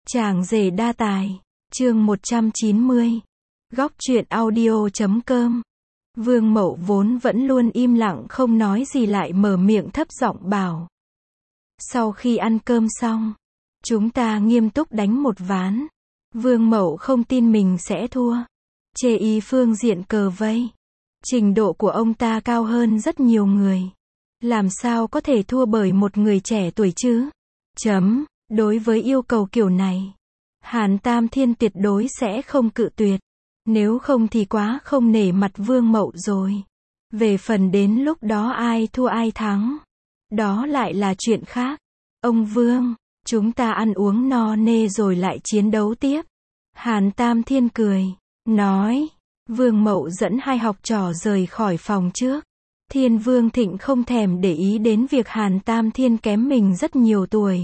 Chàng rể đa tài. Chương 190. Góc truyện audio.com. Vương Mậu vốn vẫn luôn im lặng không nói gì lại mở miệng thấp giọng bảo. Sau khi ăn cơm xong, chúng ta nghiêm túc đánh một ván. Vương Mậu không tin mình sẽ thua. Chê ý phương diện cờ vây. Trình độ của ông ta cao hơn rất nhiều người. Làm sao có thể thua bởi một người trẻ tuổi chứ? Đối với yêu cầu kiểu này, Hàn Tam Thiên tuyệt đối sẽ không cự tuyệt. Nếu không thì quá không nể mặt Vương Mậu rồi. Về phần đến lúc đó ai thua ai thắng, đó lại là chuyện khác. Ông Vương, chúng ta ăn uống no nê rồi lại chiến đấu tiếp. Hàn Tam Thiên cười, nói. Vương Mậu dẫn hai học trò rời khỏi phòng trước. Thiên Vương Thịnh không thèm để ý đến việc Hàn Tam Thiên kém mình rất nhiều tuổi.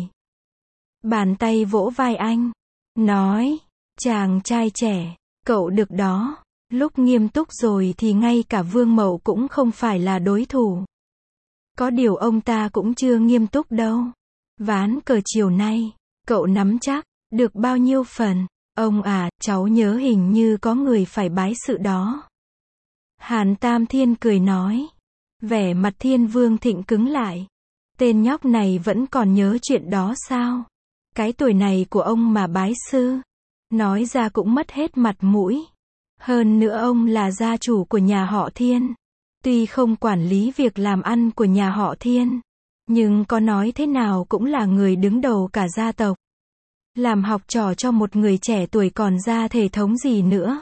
Bàn tay vỗ vai anh, nói, chàng trai trẻ, cậu được đó. Lúc nghiêm túc rồi thì ngay cả Vương Mậu cũng không phải là đối thủ. Có điều ông ta cũng chưa nghiêm túc đâu. Ván cờ chiều nay, cậu nắm chắc được bao nhiêu phần? Ông à, cháu nhớ hình như có người phải bái sự đó. Hàn Tam Thiên cười nói. Vẻ mặt Thiên Vương Thịnh cứng lại. Tên nhóc này vẫn còn nhớ chuyện đó sao? Cái tuổi này của ông mà bái sư, nói ra cũng mất hết mặt mũi. Hơn nữa ông là gia chủ của nhà họ Thiên. Tuy không quản lý việc làm ăn của nhà họ Thiên, nhưng có nói thế nào cũng là người đứng đầu cả gia tộc. Làm học trò cho một người trẻ tuổi còn ra thể thống gì nữa.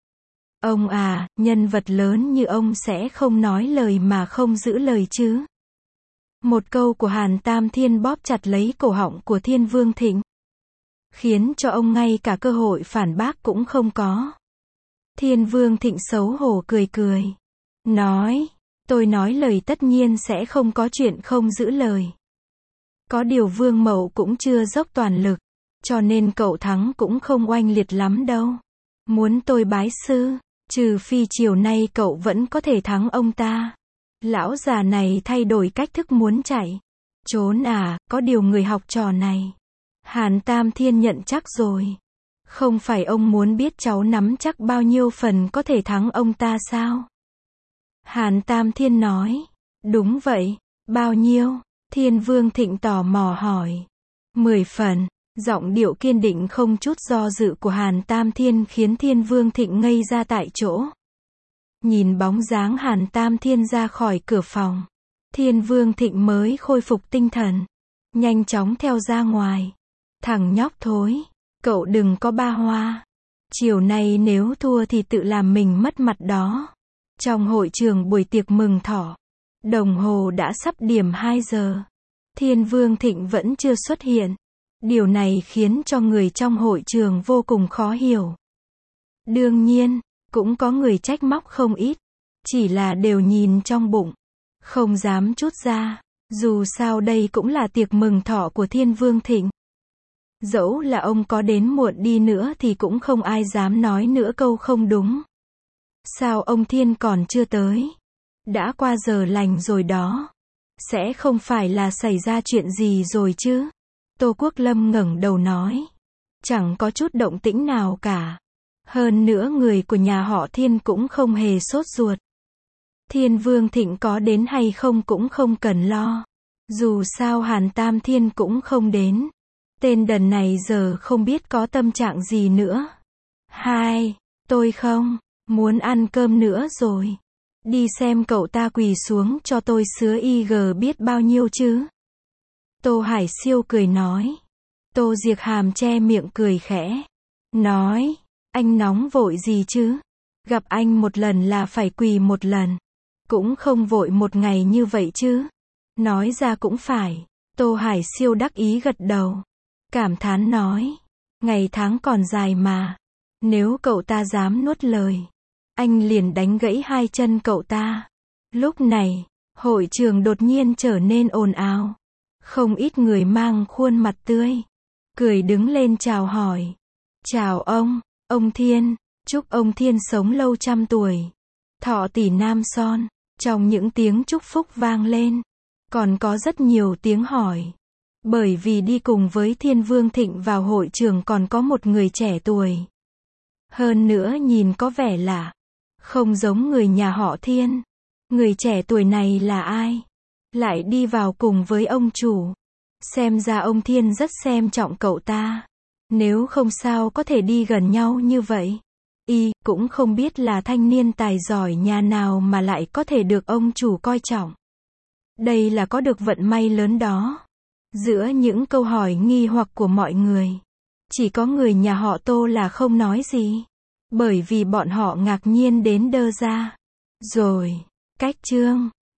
Ông à, nhân vật lớn như ông sẽ không nói lời mà không giữ lời chứ. Một câu của Hàn Tam Thiên bóp chặt lấy cổ họng của Thiên Vương Thịnh, khiến cho ông ngay cả cơ hội phản bác cũng không có. Thiên Vương Thịnh xấu hổ cười cười, nói, tôi nói lời tất nhiên sẽ không có chuyện không giữ lời. Có điều Vương Mậu cũng chưa dốc toàn lực, cho nên cậu thắng cũng không oanh liệt lắm đâu. Muốn tôi bái sư, trừ phi chiều nay cậu vẫn có thể thắng ông ta. Lão già này thay đổi cách thức muốn chạy trốn à, có điều người học trò này, Hàn Tam Thiên nhận chắc rồi. Không phải ông muốn biết cháu nắm chắc bao nhiêu phần có thể thắng ông ta sao? Hàn Tam Thiên nói. Đúng vậy, bao nhiêu? Thiên Vương Thịnh tò mò hỏi. 10 phần. Giọng điệu kiên định không chút do dự của Hàn Tam Thiên khiến Thiên Vương Thịnh ngây ra tại chỗ. Nhìn bóng dáng Hàn Tam Thiên ra khỏi cửa phòng, Thiên Vương Thịnh mới khôi phục tinh thần, nhanh chóng theo ra ngoài. Thằng nhóc thối, cậu đừng có ba hoa. Chiều nay nếu thua thì tự làm mình mất mặt đó. Trong hội trường buổi tiệc mừng thọ, đồng hồ đã sắp điểm 2 giờ. Thiên Vương Thịnh vẫn chưa xuất hiện. Điều này khiến cho người trong hội trường vô cùng khó hiểu. Đương nhiên, cũng có người trách móc không ít. Chỉ là đều nhìn trong bụng, không dám trút ra. Dù sao đây cũng là tiệc mừng thọ của Thiên Vương Thịnh. Dẫu là ông có đến muộn đi nữa thì cũng không ai dám nói nữa câu không đúng. Sao ông Thiên còn chưa tới? Đã qua giờ lành rồi đó. Sẽ không phải là xảy ra chuyện gì rồi chứ? Tô Quốc Lâm ngẩng đầu nói. Chẳng có chút động tĩnh nào cả. Hơn nữa người của nhà họ Thiên cũng không hề sốt ruột. Thiên Vương Thịnh có đến hay không cũng không cần lo. Dù sao Hàn Tam Thiên cũng không đến. Tên đần này giờ không biết có tâm trạng gì nữa. Tôi không muốn ăn cơm nữa rồi. Đi xem cậu ta quỳ xuống cho tôi sứa IG biết bao nhiêu chứ. Tô Hải Siêu cười nói. Tô Diệc Hàm che miệng cười khẽ. Nói, anh nóng vội gì chứ? Gặp anh một lần là phải quỳ một lần. Cũng không vội một ngày như vậy chứ. Nói ra cũng phải. Tô Hải Siêu đắc ý gật đầu. Cảm thán nói. Ngày tháng còn dài mà. Nếu cậu ta dám nuốt lời, anh liền đánh gãy hai chân cậu ta. Lúc này, hội trường đột nhiên trở nên ồn ào. Không ít người mang khuôn mặt tươi, cười đứng lên chào hỏi. Chào ông Thiên, chúc ông Thiên sống lâu trăm tuổi. Thọ tỷ nam son. Trong những tiếng chúc phúc vang lên, còn có rất nhiều tiếng hỏi. Bởi vì đi cùng với Thiên Vương Thịnh vào hội trường còn có một người trẻ tuổi. Hơn nữa nhìn có vẻ lạ. Không giống người nhà họ Thiên. Người trẻ tuổi này là ai? Lại đi vào cùng với ông chủ. Xem ra ông Thiên rất xem trọng cậu ta. Nếu không sao có thể đi gần nhau như vậy. Cũng không biết là thanh niên tài giỏi nhà nào mà lại có thể được ông chủ coi trọng. Đây là có được vận may lớn đó. Giữa những câu hỏi nghi hoặc của mọi người, chỉ có người nhà họ Tô là không nói gì. Bởi vì bọn họ ngạc nhiên đến đơ ra. Rồi, cách chương